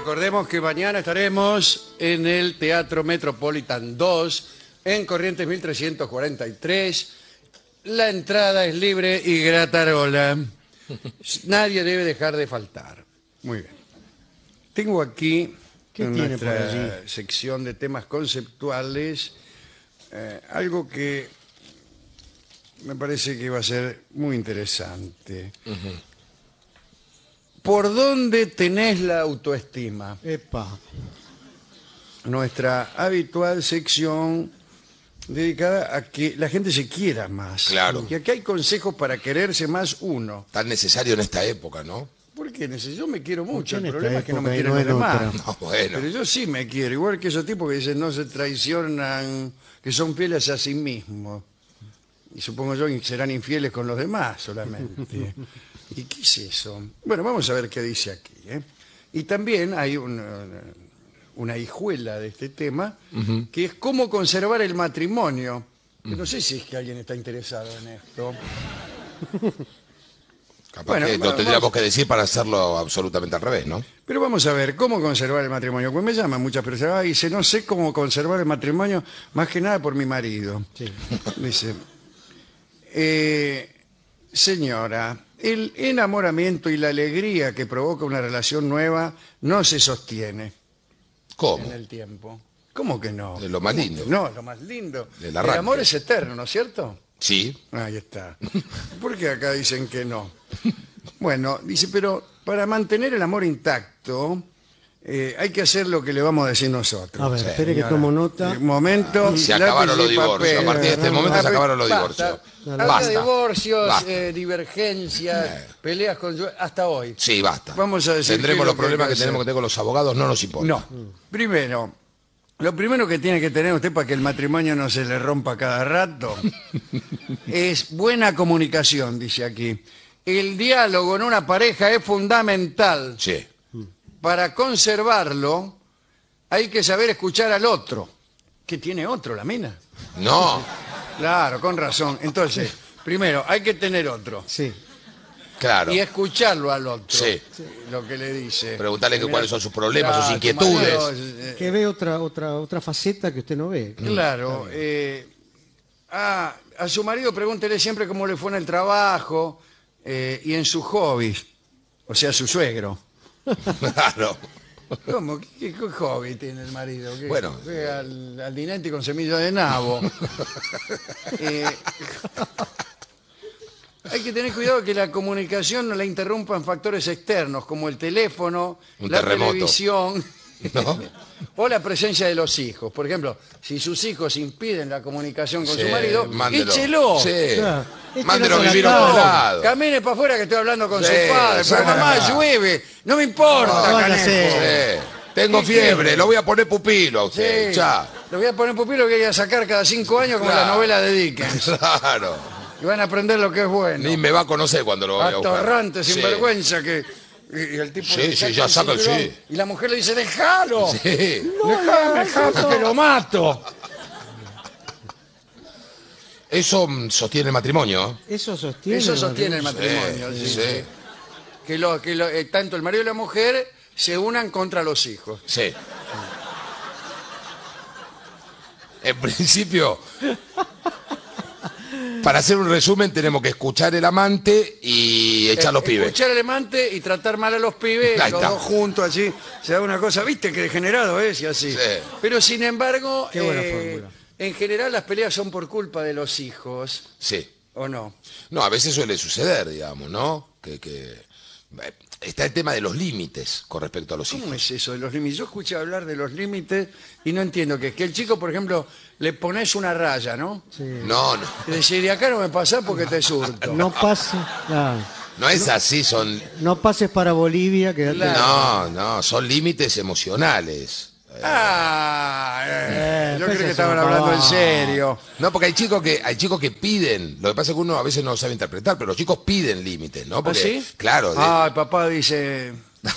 recordemos que mañana estaremos en el Teatro Metropolitan 2, en Corrientes 1343. La entrada es libre y gratarola. Nadie debe dejar de faltar. Muy bien. Tengo aquí, en nuestra sección de temas conceptuales, algo que me parece que va a ser muy interesante. ¿Por dónde tenés la autoestima? Epa. Nuestra habitual sección dedicada a que la gente se quiera más. Claro. Y aquí hay consejos para quererse más uno. Tan necesario en esta época, ¿no? Porque yo me quiero mucho, el en esta problema es que no me época quieren y los no en demás. otra? No, bueno. Pero yo sí me quiero, igual que esos tipos que dicen no se traicionan, que son fieles a sí mismos. Y supongo yo que serán infieles con los demás solamente. ¿Y qué es eso? Bueno, vamos a ver qué dice aquí. Y también hay una hijuela de este tema, que es cómo conservar el matrimonio. Que no sé si es que alguien está interesado en esto. Capaz Bueno, que lo tendríamos que decir para hacerlo absolutamente al revés, ¿no? Pero vamos a ver, ¿cómo conservar el matrimonio? Pues me llaman muchas personas y dice, no sé cómo conservar el matrimonio, más que nada por mi marido. Sí. Dice, señora, el enamoramiento y la alegría que provoca una relación nueva no se sostiene ¿Cómo? en el tiempo. ¿Cómo que no? Es lo más ¿Cómo lindo. que no, es lo más lindo. El El arranque. amor es eterno, ¿no es cierto? Sí. Ahí está. ¿Por qué acá dicen que no? Bueno, dice, pero para mantener el amor intacto hay que hacer lo que le vamos a decir nosotros. A ver, Sí, espere que señora. tomo nota. Momento. Se acabaron los lápiz y divorcios. papel. A partir de este momento se acabaron los Basta. divorcios. Habla Basta. de divorcios, Basta. divergencias, peleas con... hasta hoy. Sí, basta. Vamos a decir Tendremos qué es los lo que problemas hay que que tenemos que hacer. tener con los abogados, no nos importa. No. Primero, lo primero que tiene que tener usted para que el matrimonio no se le rompa cada rato es buena comunicación, dice aquí. El diálogo en una pareja es fundamental. Sí. Para conservarlo hay que saber escuchar al otro. ¿Qué tiene otro, la mina? No, Claro, con razón. Entonces, primero, hay que tener otro. Sí. claro. Y escucharlo al otro. Sí. Lo que le dice. Preguntarle que Mira, cuáles son sus problemas, claro, sus tu inquietudes. marido, Que ve otra faceta que usted no ve. Claro. A su marido pregúntele siempre cómo le fue en el trabajo y en sus hobbies. O sea, su suegro. Claro. ¿Cómo? ¿Qué hobby tiene el marido? ¿Qué? Bueno, Juega al dinete con semilla de nabo. Hay que tener cuidado que la comunicación no la interrumpan factores externos, como el teléfono, Un la terremoto. televisión ¿No? o la presencia de los hijos. Por ejemplo, si sus hijos impiden la comunicación con Sí, su marido, mándelo. échelo. Sí. Claro. Mándelo a Échelo vivir a a la otro cama. lado. Camine para afuera que estoy hablando con Sí, su padre. Pero mamá, exacto. llueve. No me importa, No, canejo. váyase. Sí. Tengo ¿Qué fiebre, quiere? lo voy a poner pupilo a usted. Sí. Ya. Lo voy a poner pupilo que voy a sacar cada 5 años como Claro. la novela de Dickens. Claro. Y van a aprender lo que es bueno. Ni me va a conocer cuando lo vaya a buscar. Atorrante, Sí. sinvergüenza que... Y el tipo Sí, le sí, ya el saca el cinturón, sí. Y la mujer le dice, ¡déjalo! Sí. ¡Déjame, que lo mato! Eso sostiene el matrimonio. Eso sostiene. Eso sostiene el matrimonio. Sí, sí. sí. Que tanto el marido y la mujer se unan contra los hijos. Sí. En principio, para hacer un resumen, tenemos que escuchar el amante y echar los pibes. Escuchar al amante y tratar mal a los pibes, Ahí los está. dos juntos así, se da una cosa, viste que degenerado es y así. Sí. Pero sin embargo, Qué buena fórmula. en general las peleas son por culpa de los hijos, Sí. ¿o no? No, a veces suele suceder, digamos, ¿no? Está el tema de los límites con respecto a los hijos. ¿Cómo es eso de los límites? Yo escuché hablar de los límites y no entiendo qué es. Que el chico, por ejemplo, le pones una raya, ¿no? Sí. No, no, Y decir, de acá no me pasás porque te surto. No pases. no es así, son... No pases para Bolivia, quédate. Claro. No, son límites emocionales. Yo pues creo que es estaban un hablando en pavón. serio. No, porque hay chicos que piden, lo que pasa es que uno a veces no sabe interpretar, pero los chicos piden límites, ¿no? Porque, ¿Ah, sí? Claro. El papá dice...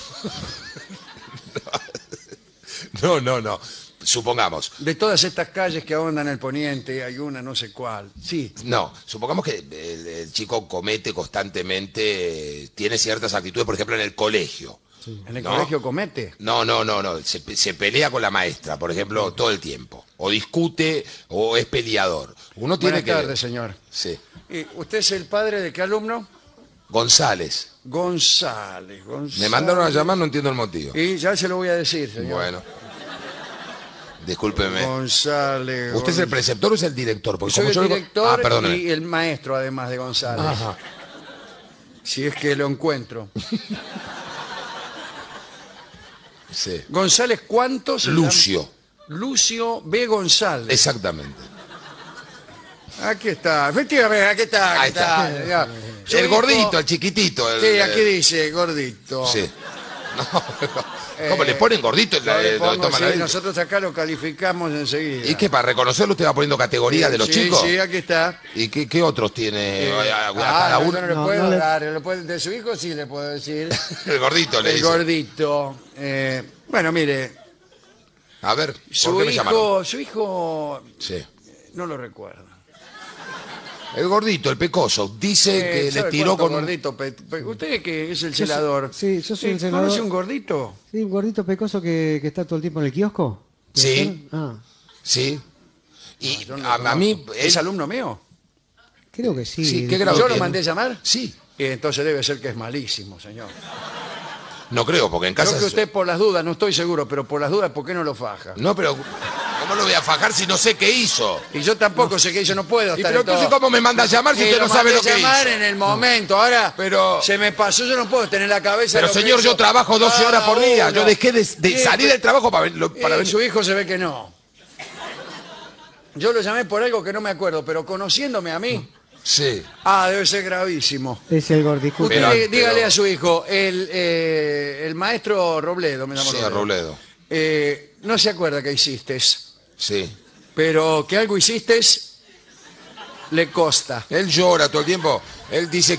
No. Supongamos, De todas estas calles que ahondan el poniente, hay una no sé cuál. Sí. supongamos que el chico comete constantemente, tiene ciertas actitudes, por ejemplo, en el colegio. ¿En el ¿No? colegio comete? No. Se pelea con la maestra, por ejemplo, todo el tiempo. O discute o es peleador. Uno tiene Buenas tardes, señor. Sí. ¿Y usted es el padre de qué alumno? González. González. Me mandaron a llamar, no entiendo el motivo. Y ya se lo voy a decir, señor. Bueno. Discúlpeme. González. ¿Usted es el preceptor o es el director? Porque Soy como el yo le- director perdóneme. y el maestro, además de González. Ajá. Si es que lo encuentro. Sí. González, ¿cuántos? se Lucio. llama? Lucio B. González. Exactamente. Aquí está. Efectivamente, aquí está. Ahí está. Ya. Su El hijo- gordito, el chiquitito. Sí, aquí dice, gordito. Sí. No, ¿cómo le ponen gordito? Yo le pongo, Toma sí, la- nosotros acá lo calificamos enseguida. ¿Y qué? ¿Para reconocerlo usted va poniendo categoría de los Sí, chicos? Sí, aquí está. ¿Y qué otros tiene? A No, cada uno. yo no le No, puedo no le- dar. De su hijo sí le puedo decir. El gordito le El dice. gordito. Bueno, mire, A ver, ¿por su qué me llamaron? hijo, Sí. no lo recuerdo. El gordito, el pecoso, dice que le ¿Sabe tiró cuánto con... gordito? Usted que es el celador. sí, yo soy el ¿Conoce celador. un gordito? Sí, un gordito pecoso que está todo el tiempo en el kiosco. ¿Puede Sí. ser? Ah, Sí. Y Yo no lo a conozco. mí... ¿Es alumno mío? creo que sí. Sí, ¿qué grado ¿Yo lo tiene? mandé llamar? Sí. Y entonces debe ser que es malísimo, señor. No creo, porque en casa... Yo que usted por las dudas, no estoy seguro, pero por las dudas, ¿por qué no lo faja? No, pero... ¿Cómo lo voy a fajar si no sé qué hizo? Y yo tampoco sé que yo no puedo Y estar pero en todo. entonces, ¿cómo me manda a llamar si usted no sabe lo que llamar hizo? en el momento. Ahora Pero- se me pasó, yo no puedo tener la cabeza. Pero lo que señor, hizo yo trabajo 12 horas por cada día. uno. Yo dejé de Sí, salir del trabajo para ver... Su hijo se ve que no. Yo lo llamé por algo que no me acuerdo, pero conociéndome a mí, Sí. debe ser gravísimo. Es el gordito. Usted Pero- dígale pero- a su hijo, el maestro Robledo, me llamo Sí, a Robledo. no se acuerda que hiciste, Sí. pero que algo hiciste le costa. Él llora todo el tiempo. Él dice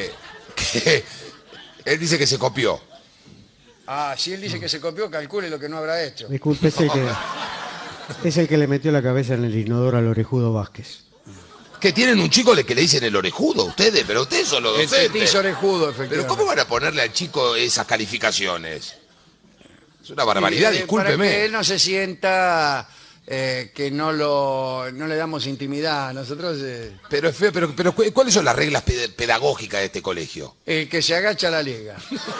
él dice que se copió. Si él dice que se copió, calcule lo que no habrá hecho. Disculpe, es el que le metió la cabeza en el inodoro al orejudo Vázquez. Que tienen un chico que le dicen el orejudo, ustedes, pero ustedes son los El docentes. petizo orejudo, Pero efectivamente. ¿cómo van a ponerle al chico esas calificaciones? Es una barbaridad, Para que discúlpeme. él no se sienta que no le damos intimidad. Nosotros, Pero es feo, pero ¿cuáles son las reglas pedagógicas de este colegio? el que se agacha a la liga.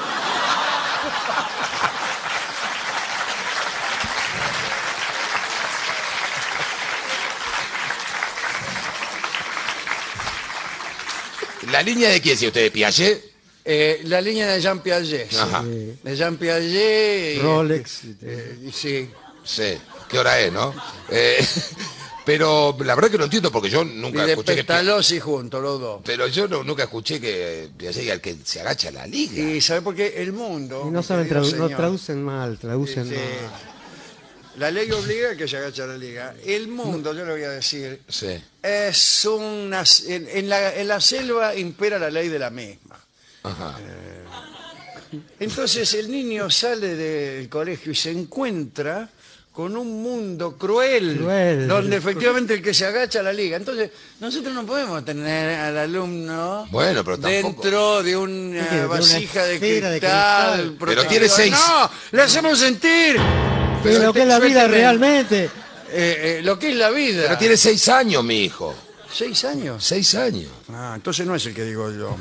¿La línea de quién, si usted de Piaget? La línea de Jean Piaget. Ajá. De Jean Piaget. Rolex. Sí. Sí. ¿Qué hora es, no? Pero la verdad que no entiendo porque yo Y nunca de escuché que... Pestalozzi juntos, los dos. Pero yo nunca escuché que Piaget al que se agacha a la liga. Y ¿sabe por qué? El mundo. Y no mi saben querido no señor, traducen mal, traducen Sí. mal. La ley obliga a que se agache a la liga. El mundo, yo le voy a decir, Sí. es una... En la selva impera la ley de la misma. Ajá. Entonces el niño sale del colegio y se encuentra con un mundo cruel, Cruel. donde efectivamente el que se agacha a la liga. Entonces nosotros no podemos tener al alumno Bueno, pero tampoco- dentro de ¿De qué? una ¿De una vasija de esfera de cristal. cristal? Pero protegida. tiene 6. No, le hacemos sentir Pero lo que es la vida suélteme. realmente. Lo que es la vida. Pero tiene 6 años, mi hijo. 6 años. 6 años. Entonces no es el que digo yo.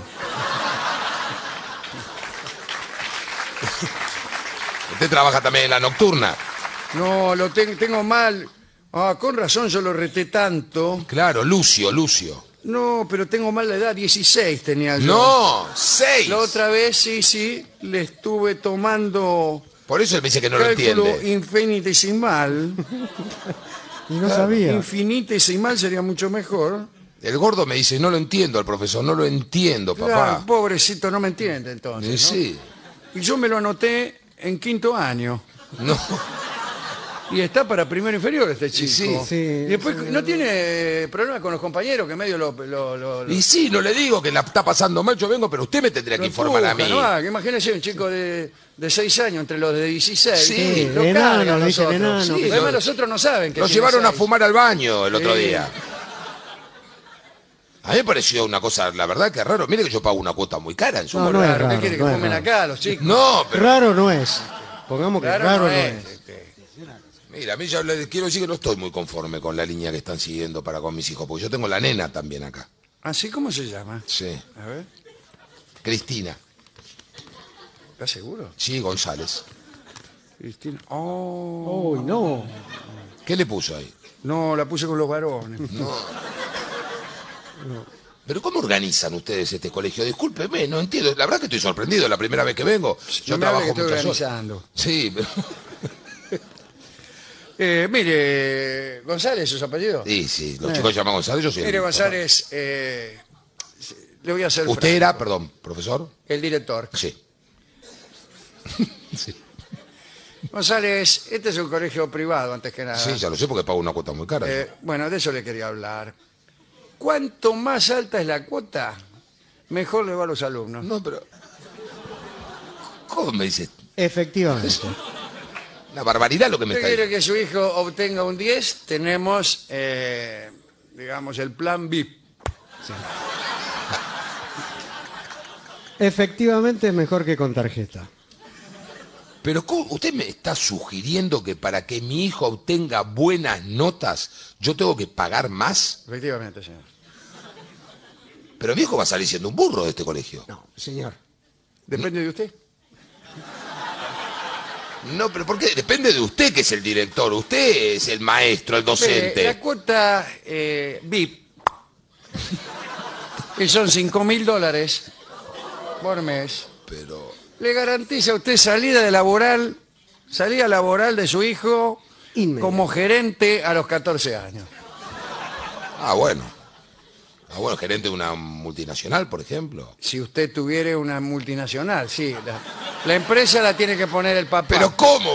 Usted trabaja también en la nocturna. No, lo tengo mal. Con razón yo lo reté tanto. Claro, Lucio. No, pero tengo mal la edad, 16 tenía yo. No, 6. La otra vez sí, le estuve tomando Por eso él me dice que no lo cálculo entiende. infinitesimal. Y no sabía. Infinitesimal sería mucho mejor. El gordo me dice, no lo entiendo al profesor, no lo entiendo, Claro, papá. pobrecito, no me entiende entonces. ¿no? Sí. Y yo me lo anoté en 5º año. No. Y está para primero inferior este chico. Sí, sí. Y después no tiene problema con los compañeros que medio lo Y sí, no le digo que la está pasando mal, yo vengo, pero usted me tendría que lo informar a mí. empujan, ¿no? Que imagínese un chico de 6 años entre los de 16. Sí, lo enano, cargan le dicen nosotros. enano. Sí, Sí, además lo- los otros no saben que Lo tiene llevaron a 6. fumar al baño el otro Sí. día. A mí me pareció una cosa, la verdad que raro. Mire que yo pago una cuota muy cara en su No, momento. no es Claro, ¿qué raro, quiere que no es fumen raro. acá los chicos? No, pero Raro no es. Pongamos que raro, no es. mira, a mí ya les quiero decir que no estoy muy conforme con la línea que están siguiendo para con mis hijos, porque yo tengo la nena también acá. ¿Así cómo se llama? Sí, A ver, Cristina. ¿estás seguro? Sí, González. Cristina. Oh, Uy, no. ¿Qué le puso ahí? no, la puse con los varones. ¿Pero cómo organizan ustedes este colegio? Discúlpeme, no entiendo. La verdad que estoy sorprendido, la primera vez que vengo. Yo No me hable que trabajo estoy muchas horas. organizando. Sí, pero... Mire, González, ¿su apellido? sí, los chicos llaman González, yo soy el Mire, papá. González, le voy a hacer ¿Usted era, perdón, profesor? el director. Sí. González, este es un colegio privado, antes que nada. Sí, ya lo sé porque pago una cuota muy cara. Bueno, de eso le quería hablar. Cuanto más alta es la cuota, mejor le va a los alumnos. No, pero... ¿Cómo me dice? Efectivamente. Una barbaridad lo que me Si está quiere diciendo. que su hijo obtenga un 10, tenemos, digamos, el plan VIP. Efectivamente es mejor que con tarjeta. Pero ¿cómo? ¿Usted me está sugiriendo que para que mi hijo obtenga buenas notas yo tengo que pagar más? Efectivamente, señor. Pero mi hijo va a salir siendo un burro de este colegio. No, señor. Depende de usted. No, pero ¿por qué? Depende de usted que es el director. Usted es el maestro, el docente. Mire, la cuota VIP, que son $5.000 por mes, Pero... le garantiza a usted salida laboral de su hijo Inmediato. como gerente a los 14 años. Ah, bueno. Ah, bueno, gerente de una multinacional, por ejemplo. Si usted tuviera una multinacional, sí. La empresa la tiene que poner el papá. ¿Pero cómo?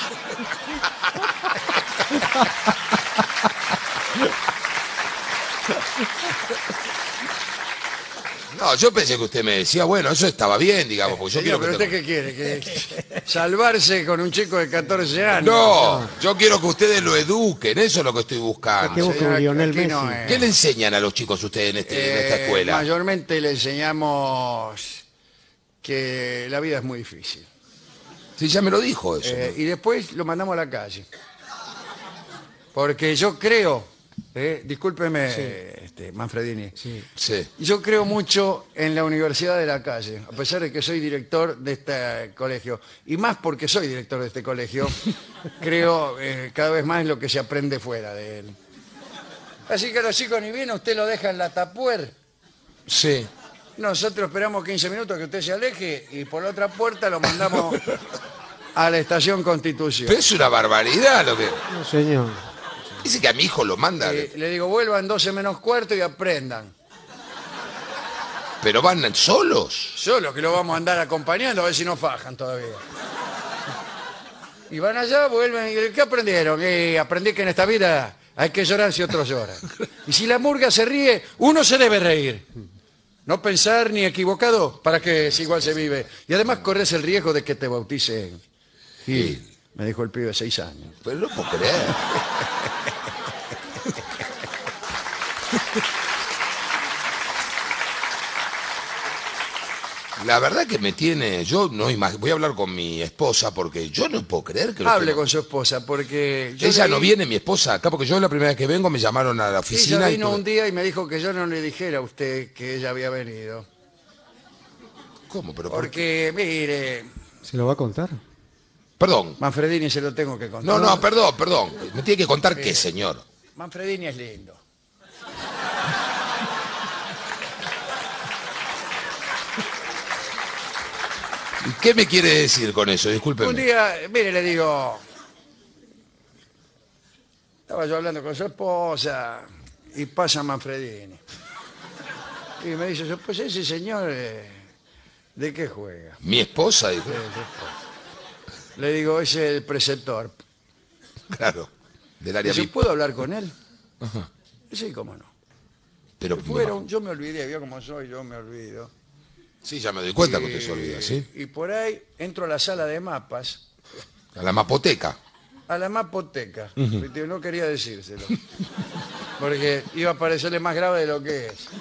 No, yo pensé que usted me decía, bueno, eso estaba bien, digamos, porque yo Señor, quiero ¿pero que... usted qué quiere? ¿Que salvarse con un chico de 14 años? No, yo quiero que ustedes lo eduquen, eso es lo que estoy Que buscando. busque un Lionel aquí Messi. no es. ¿Qué le enseñan a los chicos ustedes en esta escuela? Mayormente le enseñamos que la vida es muy difícil. Sí, ya me lo dijo eso. ¿no? Y después lo mandamos a la calle. Porque yo creo, discúlpeme, Manfredini, Sí. yo creo mucho en la universidad de la calle, a pesar de que soy director de este colegio. Y más porque soy director de este colegio, creo cada vez más en lo que se aprende fuera de él. Así que los chicos ni bien, usted lo deja en la tapuer. Sí. Nosotros esperamos 15 minutos que usted se aleje y por la otra puerta lo mandamos a la estación Constitución. Pero es una barbaridad lo que... No, señor. Dice que a mi hijo lo manda, Le digo, vuelvan 12 menos cuarto y aprendan. pero van solos. Solo que lo vamos a andar acompañando a ver si no fajan todavía. Y van allá, vuelven y ¿qué aprendieron? Aprendí que en esta vida hay que llorar si otros lloran. Y si la murga se ríe, uno se debe reír. No pensar ni equivocado para que si igual se vive. Y además corres el riesgo de que te bauticen. Sí. Me dijo el pibe de 6 años. Pero no puedo creer. La verdad que me tiene... Yo no voy a hablar con mi esposa porque yo no puedo creer que... Hable con su esposa porque... yo Ella leí- no viene, mi esposa, acá porque yo la primera vez que vengo me llamaron a la oficina. Ella y vino tuve- un día y me dijo que yo no le dijera a usted que ella había venido. ¿Cómo? ¿Pero por qué? Porque, mire, ¿Se lo va a contar? Perdón. Manfredini se lo tengo que contar. No, perdón. Me tiene que contar qué, señor. Manfredini es lindo. ¿Y qué me quiere decir con eso? Discúlpeme. Un día, mire, le digo... Estaba yo hablando con su esposa y pasa Manfredini. Y me dice, pues ese señor, ¿de qué juega? Mi esposa, dijo. Le digo, es el preceptor. Claro, del área Dice, VIP. ¿puedo hablar con él? Sí, cómo no. Pero Fueron, yo me olvidé, vio cómo soy, yo me olvido. sí, ya me doy cuenta que usted se olvida, ¿sí? Y por ahí entro a la sala de mapas, A la mapoteca. a la mapoteca. No quería decírselo. porque iba a parecerle más grave de lo que es.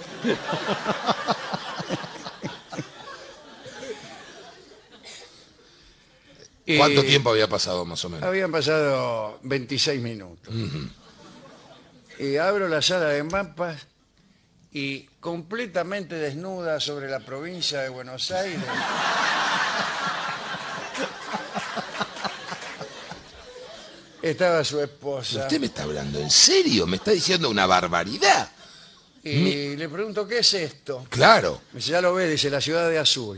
Y ¿Cuánto tiempo había pasado más o menos? habían pasado 26 minutos. Y abro la sala de mapas y completamente desnuda sobre la provincia de Buenos Aires estaba su esposa. ¿Usted me está hablando en serio? ¿Me está diciendo una barbaridad? Y le pregunto, ¿qué es esto? Claro. Me dice, ya lo ve, dice, la ciudad de azul.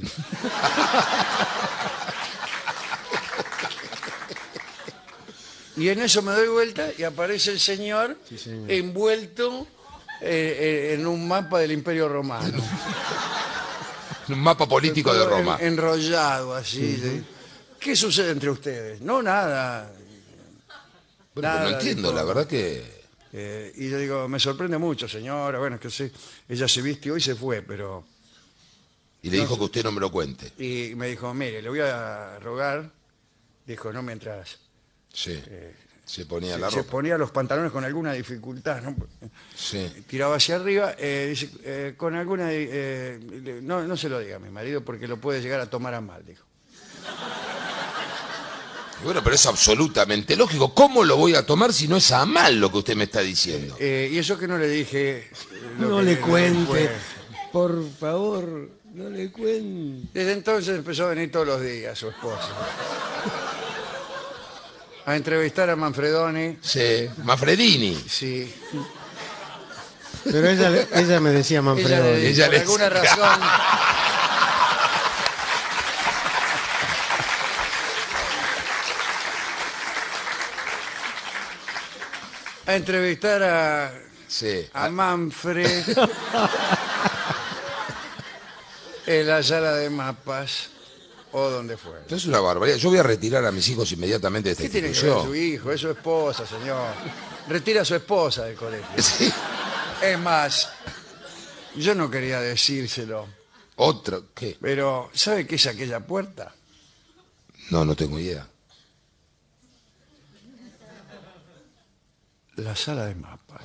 Y en eso me doy vuelta y aparece el señor, envuelto en un mapa del Imperio Romano. Un mapa político de Todo Roma. enrollado así. ¿sí? ¿Qué sucede entre ustedes? No, nada. Bueno, Nada, no entiendo, dijo. la verdad que... Y yo digo, me sorprende mucho, señora. Bueno, es que sí, ella se vistió y se fue, pero... Y le dijo que usted no me lo cuente. Y me dijo, mire, le voy a rogar. Dijo, no mientras... Sí. Se ponía la Se ropa. ponía los pantalones con alguna dificultad, ¿no? Sí. Tiraba hacia arriba, dice, con alguna... no se lo diga a mi marido porque lo puede llegar a tomar a mal, dijo. Bueno, pero es absolutamente lógico. ¿Cómo lo voy a tomar si no es a mal lo que usted me está diciendo? Y eso que no le dije... No le cuente, por favor, no le cuente. Desde entonces empezó a venir todos los días su esposa. A entrevistar a Manfredoni. Sí. Manfredini. Sí. Pero ella me decía Manfredo. Ella por le alguna decía. razón... A entrevistar Sí. a Manfred en la sala de mapas o donde fue. Esto es una barbaridad. Yo voy a retirar a mis hijos inmediatamente de esta ¿Qué tiene que ver su institución. hijo? Es su esposa, señor. Retira a su esposa del colegio. Sí. Es más, yo no quería decírselo, Otro. ¿Qué? pero ¿sabe qué es aquella puerta? No, no tengo idea. La sala de mapas.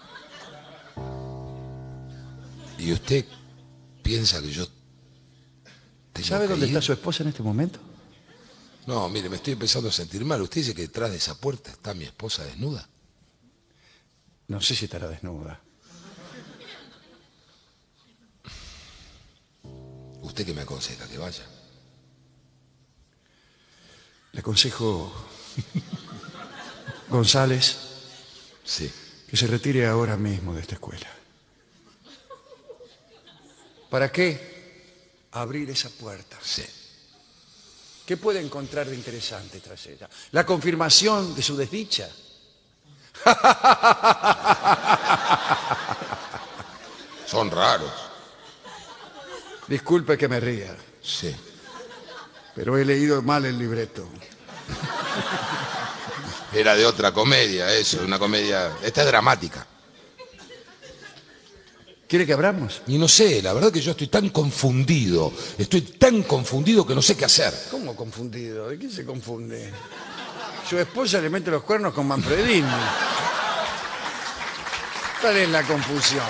¿Y usted piensa que yo tengo ¿Sabe que dónde ir? está su esposa en este momento? No, mire, me estoy empezando a sentir mal. Usted dice que detrás de esa puerta está mi esposa desnuda. No sé si estará desnuda. ¿Usted qué me aconseja? Que vaya. Le aconsejo, González, Sí. que se retire ahora mismo de esta escuela. ¿Para qué abrir esa puerta? Sí. ¿Qué puede encontrar de interesante tras ella? ¿La confirmación de su desdicha? Son raros. Disculpe que me ría, Sí. pero he leído mal el libreto. Era de otra comedia, eso, una comedia... Esta es dramática. ¿Quiere que abramos? Y no sé, la verdad que yo estoy tan confundido que no sé qué hacer. ¿Cómo confundido? ¿De qué se confunde? Su esposa le mete los cuernos con Manfredini. ¿Cuál es la confusión?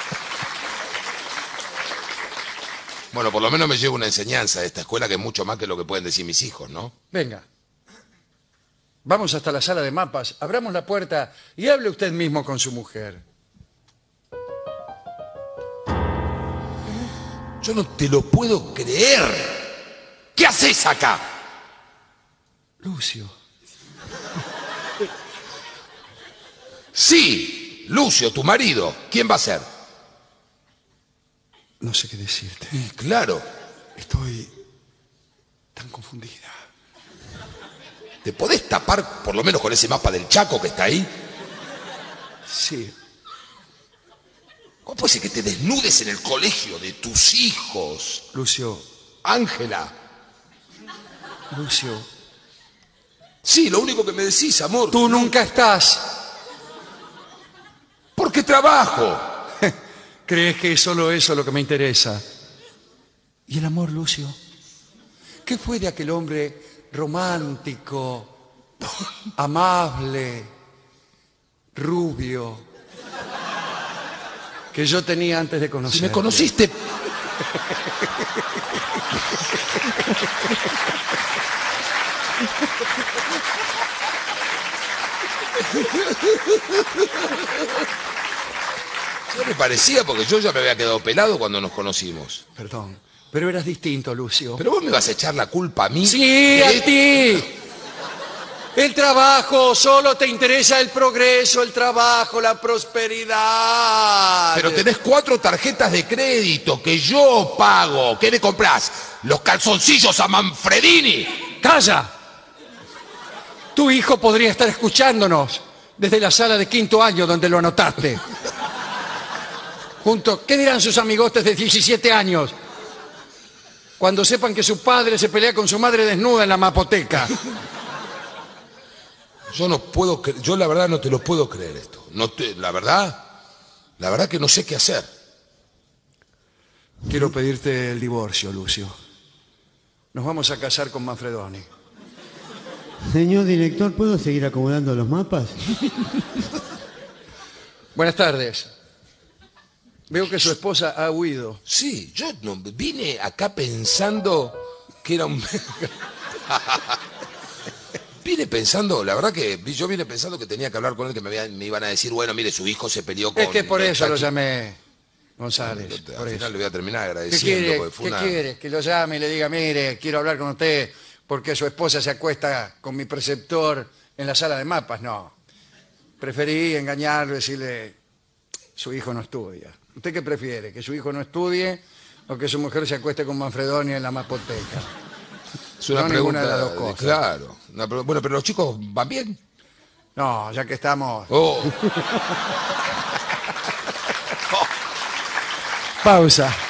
Bueno, por lo menos me llevo una enseñanza de esta escuela que es mucho más que lo que pueden decir mis hijos, ¿no? Venga. Vamos hasta la sala de mapas, abramos la puerta y hable usted mismo con su mujer. Yo no te lo puedo creer. ¿Qué haces acá? Lucio. Sí, Lucio, tu marido. ¿Quién va a ser? No sé qué decirte. Claro. Estoy tan confundida. ¿Te podés tapar por lo menos con ese mapa del Chaco que está ahí? Sí. ¿Cómo puede ser que te desnudes en el colegio de tus hijos? Lucio. Ángela. Lucio. Sí, lo único que me decís, amor. Tú nunca estás. Porque trabajo. ¿Crees que es solo eso lo que me interesa? ¿Y el amor, Lucio? ¿Qué fue de aquel hombre romántico, amable, rubio, que yo tenía antes de Si conocer. me conociste... Ya me parecía, porque yo ya me había quedado pelado cuando nos conocimos. Perdón, pero eras distinto, Lucio. Pero vos me vas a echar la culpa a mí. Sí, a ti. El trabajo, solo te interesa el progreso, el trabajo, la prosperidad. Pero tenés 4 tarjetas de crédito que yo pago. ¿Qué le comprás? Los calzoncillos a Manfredini. ¡Calla! Tu hijo podría estar escuchándonos desde la sala de 5º año donde lo anotaste. ¿Qué dirán sus amigotes de 17 años? Cuando sepan que su padre se pelea con su madre desnuda en la mapoteca. Yo no puedo creer, yo la verdad no te lo puedo creer esto. La verdad que no sé qué hacer. Quiero pedirte el divorcio, Lucio. Nos vamos a casar con Manfredoni. Señor director, ¿puedo seguir acomodando los mapas? Buenas tardes. Veo que su esposa ha huido. Sí, yo no, vine acá pensando que era un... Vine pensando, la verdad que yo vine pensando que tenía que hablar con él, que me iban a decir, bueno, mire, su hijo se peleó con... Es que por eso lo llamé, González. Al final le voy a terminar ¿Qué agradeciendo. quiere? Porque fue ¿Qué una... quiere? Que lo llame y le diga, mire, quiero hablar con usted porque su esposa se acuesta con mi preceptor en la sala de mapas. No. Preferí engañarlo y decirle, su hijo no estudia. ¿Usted qué prefiere? ¿Que su hijo no estudie o que su mujer se acueste con Manfredoni en la mapoteca? Es una No, pregunta ninguna de las dos cosas. Claro. Bueno, pero los chicos van bien. No, ya que estamos... Oh. Pausa.